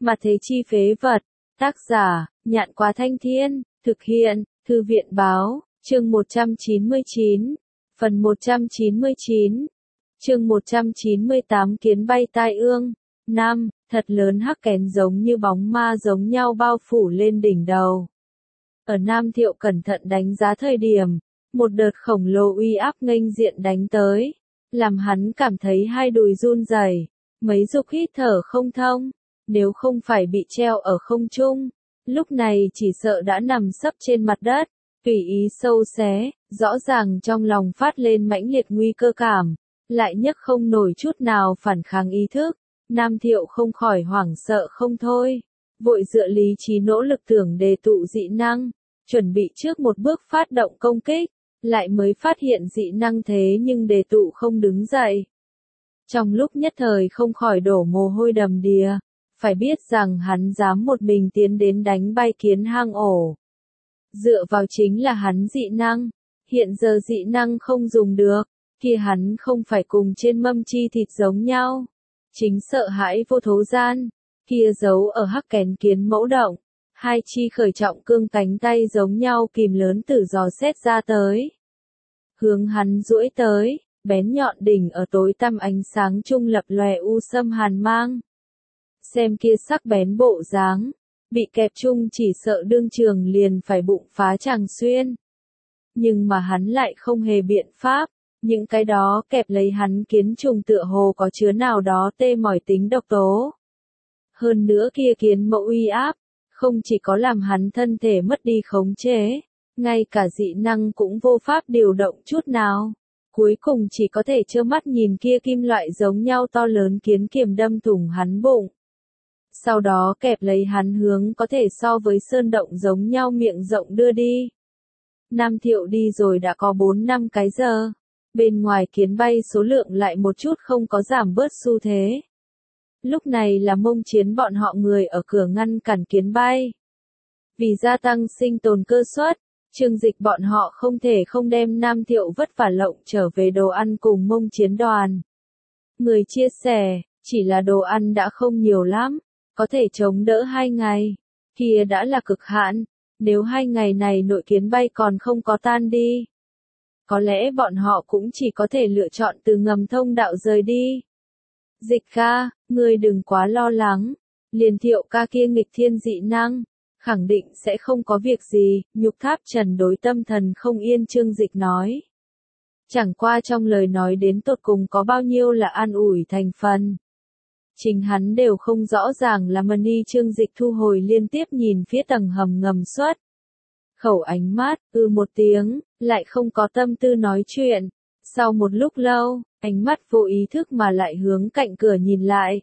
Mà thế chi phế vật. Tác giả, Nhạn Quá Thanh Thiên, thực hiện, Thư viện Báo, chương 199, phần 199, chương 198 kiến bay tai ương. Năm, thật lớn hắc kén giống như bóng ma giống nhau bao phủ lên đỉnh đầu. Ở Nam Thiệu cẩn thận đánh giá thời điểm, một đợt khổng lồ uy áp nghênh diện đánh tới, làm hắn cảm thấy hai đùi run rẩy, mấy dục hít thở không thông, nếu không phải bị treo ở không trung, lúc này chỉ sợ đã nằm sấp trên mặt đất, tùy ý sâu xé, rõ ràng trong lòng phát lên mãnh liệt nguy cơ cảm, lại nhấc không nổi chút nào phản kháng ý thức. Nam Thiệu không khỏi hoảng sợ không thôi, vội dựa lý trí nỗ lực tưởng đề tụ dị năng, chuẩn bị trước một bước phát động công kích, lại mới phát hiện dị năng thế nhưng đề tụ không đứng dậy. Trong lúc nhất thời không khỏi đổ mồ hôi đầm đìa, phải biết rằng hắn dám một mình tiến đến đánh bay kiến hang ổ. Dựa vào chính là hắn dị năng, hiện giờ dị năng không dùng được, kia hắn không phải cùng trên mâm chi thịt giống nhau. Chính sợ hãi vô thố gian, kia giấu ở hắc kén kiến mẫu động, hai chi khởi trọng cương cánh tay giống nhau kìm lớn từ giò xét ra tới. Hướng hắn duỗi tới, bén nhọn đỉnh ở tối tăm ánh sáng trung lập lòe u sâm hàn mang. Xem kia sắc bén bộ dáng, bị kẹp chung chỉ sợ đương trường liền phải bụng phá tràng xuyên. Nhưng mà hắn lại không hề biện pháp. Những cái đó kẹp lấy hắn kiến trùng tựa hồ có chứa nào đó tê mỏi tính độc tố. Hơn nữa kia kiến mẫu uy áp, không chỉ có làm hắn thân thể mất đi khống chế, ngay cả dị năng cũng vô pháp điều động chút nào. Cuối cùng chỉ có thể trơ mắt nhìn kia kim loại giống nhau to lớn kiến kiềm đâm thủng hắn bụng. Sau đó kẹp lấy hắn hướng có thể so với sơn động giống nhau miệng rộng đưa đi. Nam Thiệu đi rồi đã có 4-5 cái giờ. Bên ngoài kiến bay số lượng lại một chút không có giảm bớt xu thế. Lúc này là Mông Chiến bọn họ người ở cửa ngăn cản kiến bay. Vì gia tăng sinh tồn cơ suất, Trương Dịch bọn họ không thể không đem Nam Thiệu vất vả lộng trở về đồ ăn cùng Mông Chiến đoàn. Người chia sẻ, chỉ là đồ ăn đã không nhiều lắm, có thể chống đỡ 2 ngày. Kia đã là cực hạn, nếu 2 ngày này nội kiến bay còn không có tan đi. Có lẽ bọn họ cũng chỉ có thể lựa chọn từ ngầm thông đạo rời đi. Dịch ca, ngươi đừng quá lo lắng. Liền Thiệu ca kia nghịch thiên dị năng, khẳng định sẽ không có việc gì, Nhục Tháp Trần đối tâm thần không yên Trương Dịch nói. Chẳng qua trong lời nói đến tột cùng có bao nhiêu là an ủi thành phần. Chính hắn đều không rõ ràng là Mani Trương Dịch thu hồi liên tiếp nhìn phía tầng hầm ngầm xuất. Khẩu ánh mắt, một tiếng, lại không có tâm tư nói chuyện. Sau một lúc lâu, ánh mắt vô ý thức mà lại hướng cạnh cửa nhìn lại.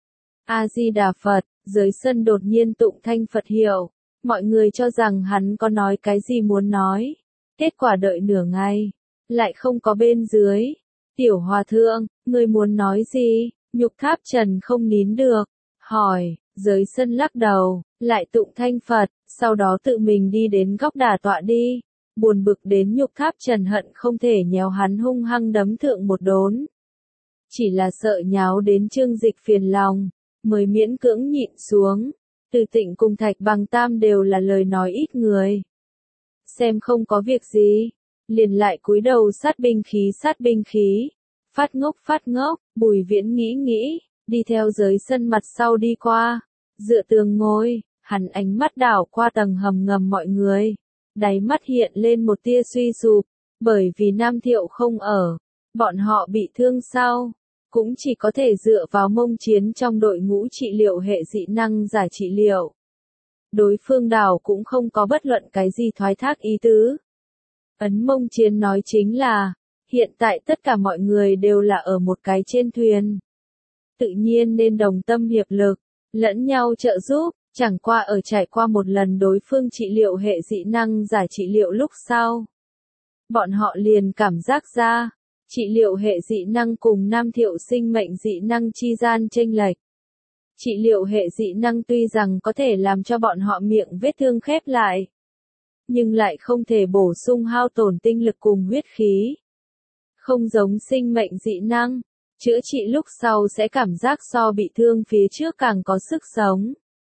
A-di-đà Phật, dưới sân đột nhiên tụng thanh Phật hiệu. Mọi người cho rằng hắn có nói cái gì muốn nói. Kết quả đợi nửa ngày, lại không có bên dưới. Tiểu hòa thượng, người muốn nói gì? Nhục Tháp Trần không nín được, hỏi. Dưới sân lắc đầu, lại tụng thanh Phật, sau đó tự mình đi đến góc đà tọa đi. Buồn bực đến Nhục Tháp Trần hận không thể nhéo hắn hung hăng đấm thượng một đốn. Chỉ là sợ nháo đến Trương Dịch phiền lòng, mới miễn cưỡng nhịn xuống. Từ Tịnh cùng Thạch Bằng Tam đều là lời nói ít người. Xem không có việc gì, liền lại cúi đầu sát binh khí. Phát ngốc, Bùi Viễn nghĩ, đi theo dưới sân mặt sau đi qua. Dựa tường ngồi, hắn ánh mắt đảo qua tầng hầm ngầm mọi người. Đáy mắt hiện lên một tia suy sụp, bởi vì Nam Thiệu không ở. Bọn họ bị thương sau, cũng chỉ có thể dựa vào Mông Chiến trong đội ngũ trị liệu hệ dị năng giải trị liệu. Đối phương đảo cũng không có bất luận cái gì thoái thác ý tứ. Ấn Mông Chiến nói chính là, hiện tại tất cả mọi người đều là ở một cái trên thuyền. Tự nhiên nên đồng tâm hiệp lực, lẫn nhau trợ giúp, chẳng qua ở trải qua một lần đối phương trị liệu hệ dị năng giải trị liệu lúc sau. Bọn họ liền cảm giác ra, trị liệu hệ dị năng cùng Nam Thiệu sinh mệnh dị năng chi gian chênh lệch. Trị liệu hệ dị năng tuy rằng có thể làm cho bọn họ miệng vết thương khép lại, nhưng lại không thể bổ sung hao tổn tinh lực cùng huyết khí. Không giống sinh mệnh dị năng, chữa trị lúc sau sẽ cảm giác so bị thương phía trước càng có sức sống.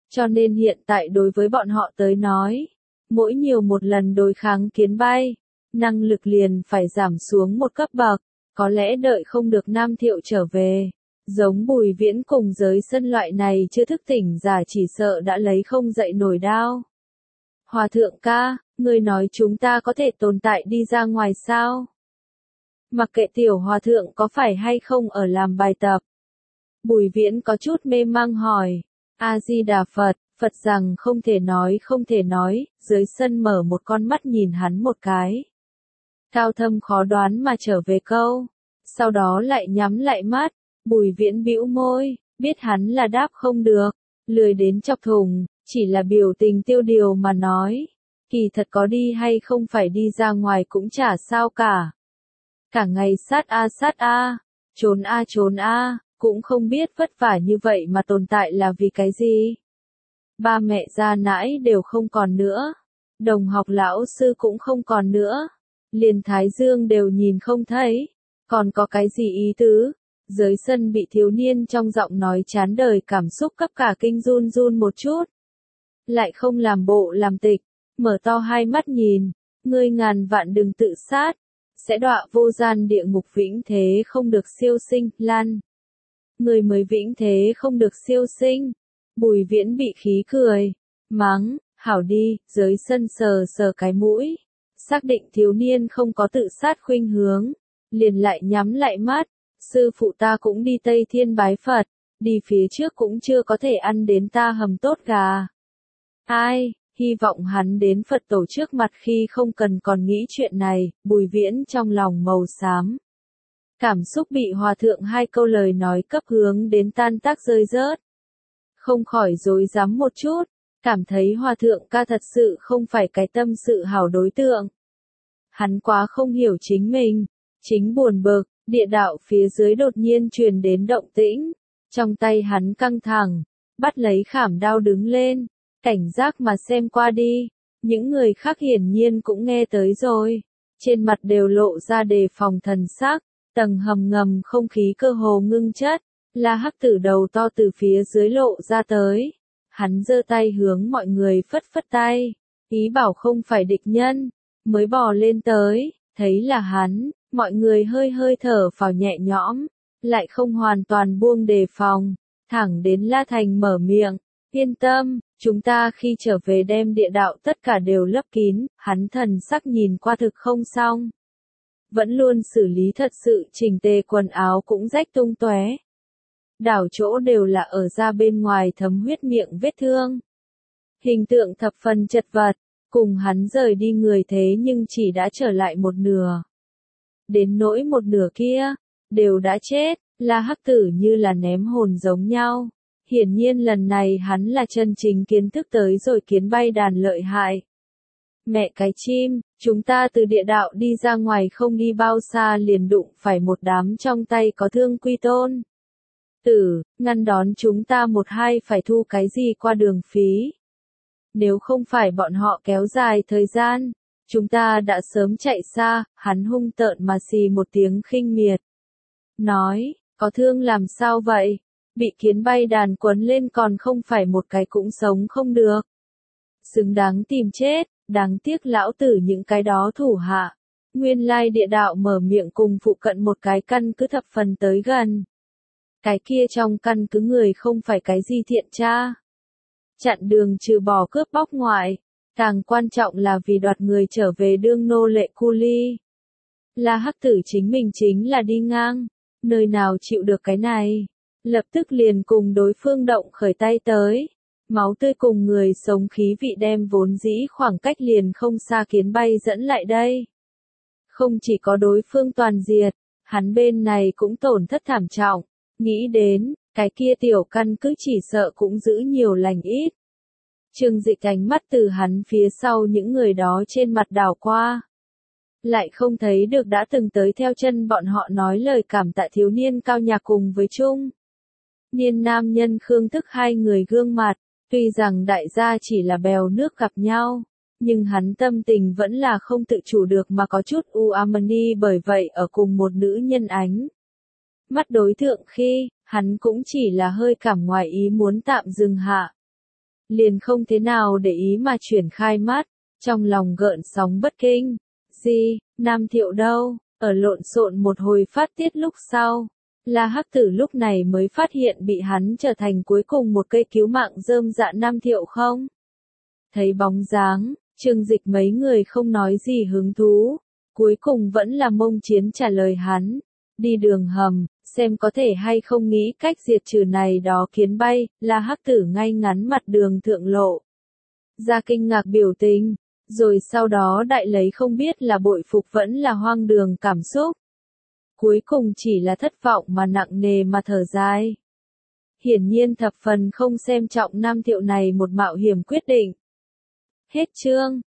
Cho nên hiện tại đối với bọn họ tới nói, mỗi nhiều một lần đối kháng kiến bay, năng lực liền phải giảm xuống một cấp bậc, có lẽ đợi không được Nam Thiệu trở về. Giống Bùi Viễn cùng giới sân loại này chưa thức tỉnh giả chỉ sợ đã lấy không dậy nổi đao. Hòa thượng ca, ngươi nói chúng ta có thể tồn tại đi ra ngoài sao? Mặc kệ tiểu hòa thượng có phải hay không ở làm bài tập. Bùi Viễn có chút mê mang hỏi. A-di-đà Phật, Phật rằng không thể nói, dưới sân mở một con mắt nhìn hắn một cái. Cao thâm khó đoán mà trở về câu. Sau đó lại nhắm lại mắt, Bùi Viễn bĩu môi, biết hắn là đáp không được, lười đến chọc thùng, chỉ là biểu tình tiêu điều mà nói. Kỳ thật có đi hay không phải đi ra ngoài cũng chả sao cả. Cả ngày sát a, trốn a, cũng không biết vất vả như vậy mà tồn tại là vì cái gì. Ba mẹ gia nãi đều không còn nữa, đồng học lão sư cũng không còn nữa, liền Thái Dương đều nhìn không thấy, còn có cái gì ý tứ. Dưới sân bị thiếu niên trong giọng nói chán đời cảm xúc cấp cả kinh run run một chút. Lại không làm bộ làm tịch, mở to hai mắt nhìn, ngươi ngàn vạn đừng tự sát, sẽ đọa vô gian địa ngục vĩnh thế không được siêu sinh, lan. Người mới vĩnh thế không được siêu sinh. Bùi Viễn bị khí cười, mắng, hảo đi, dưới sân sờ sờ cái mũi, xác định thiếu niên không có tự sát khuynh hướng, liền lại nhắm lại mắt, sư phụ ta cũng đi Tây Thiên bái Phật, đi phía trước cũng chưa có thể ăn đến ta hầm tốt gà. Ai, hy vọng hắn đến Phật tổ trước mặt khi không cần còn nghĩ chuyện này, Bùi Viễn trong lòng màu xám. Cảm xúc bị hòa thượng hai câu lời nói cấp hướng đến tan tác rơi rớt. Không khỏi rối rắm một chút, cảm thấy hòa thượng ca thật sự không phải cái tâm sự hảo đối tượng. Hắn quá không hiểu chính mình, chính buồn bực, địa đạo phía dưới đột nhiên truyền đến động tĩnh, trong tay hắn căng thẳng, bắt lấy khảm đao đứng lên, cảnh giác mà xem qua đi, những người khác hiển nhiên cũng nghe tới rồi, trên mặt đều lộ ra đề phòng thần sắc, tầng hầm ngầm không khí cơ hồ ngưng chất. La Hắc Tử đầu to từ phía dưới lộ ra tới. Hắn giơ tay hướng mọi người phất phất tay, ý bảo không phải địch nhân, mới bò lên tới, thấy là hắn, mọi người hơi hơi thở phào nhẹ nhõm, lại không hoàn toàn buông đề phòng, thẳng đến La Thành mở miệng, yên tâm, chúng ta khi trở về đem địa đạo tất cả đều lấp kín, hắn thần sắc nhìn qua thực không xong. Vẫn luôn xử lý thật sự chỉnh tề quần áo cũng rách tung tóe. Đảo chỗ đều là ở ra bên ngoài thấm huyết miệng vết thương. Hình tượng thập phần chật vật, cùng hắn rời đi người thế nhưng chỉ đã trở lại một nửa. Đến nỗi một nửa kia, đều đã chết, La Hắc Tử như là ném hồn giống nhau. Hiển nhiên lần này hắn là chân chính kiến thức tới rồi kiến bay đàn lợi hại. Mẹ cái chim, chúng ta từ địa đạo đi ra ngoài không đi bao xa liền đụng phải một đám trong tay có thương quy tôn. Ngăn đón chúng ta một hai phải thu cái gì qua đường phí. Nếu không phải bọn họ kéo dài thời gian, chúng ta đã sớm chạy xa, hắn hung tợn mà xì một tiếng khinh miệt. Nói, có thương làm sao vậy? Bị kiến bay đàn quấn lên còn không phải một cái cũng sống không được. Xứng đáng tìm chết, đáng tiếc lão tử những cái đó thủ hạ. Nguyên lai địa đạo mở miệng cùng phụ cận một cái căn cứ thập phần tới gần. Cái kia trong căn cứ người không phải cái gì thiện tra. Chặn đường trừ bỏ cướp bóc ngoại, càng quan trọng là vì đoạt người trở về đương nô lệ cu ly. La Hắc Tử chính mình chính là đi ngang, nơi nào chịu được cái này, lập tức liền cùng đối phương động khởi tay tới. Máu tươi cùng người sống khí vị đem vốn dĩ khoảng cách liền không xa kiến bay dẫn lại đây. Không chỉ có đối phương toàn diệt, hắn bên này cũng tổn thất thảm trọng. Nghĩ đến, cái kia tiểu căn cứ chỉ sợ cũng giữ nhiều lành ít. Trương Dịch ánh mắt từ hắn phía sau những người đó trên mặt đảo qua. Lại không thấy được đã từng tới theo chân bọn họ nói lời cảm tạ thiếu niên cao nhạc cùng với chung. Niên nam nhân Khương Thức hai người gương mặt, tuy rằng đại gia chỉ là bèo nước gặp nhau, nhưng hắn tâm tình vẫn là không tự chủ được mà có chút u amani bởi vậy ở cùng một nữ nhân ánh. Mắt đối tượng khi, hắn cũng chỉ là hơi cảm ngoài ý muốn tạm dừng hạ. liền không thế nào để ý mà chuyển khai mắt, trong lòng gợn sóng bất kinh. Gì, Nam Thiệu đâu? Ở lộn xộn một hồi phát tiết lúc sau, La Hắc Tử lúc này mới phát hiện bị hắn trở thành cuối cùng một cây cứu mạng rơm dạ Nam Thiệu không? Thấy bóng dáng, Trương Dịch mấy người không nói gì hứng thú, cuối cùng vẫn là Mông Chiến trả lời hắn, đi đường hầm, xem có thể hay không nghĩ cách diệt trừ này đó kiến bay. La Hắc Tử ngay ngắn mặt đường thượng lộ ra kinh ngạc biểu tình, rồi sau đó đại lấy không biết là bội phục vẫn là hoang đường cảm xúc. Cuối cùng chỉ là thất vọng mà nặng nề mà thở dài. Hiển nhiên thập phần không xem trọng Nam Thiệu này một mạo hiểm quyết định. Hết chương.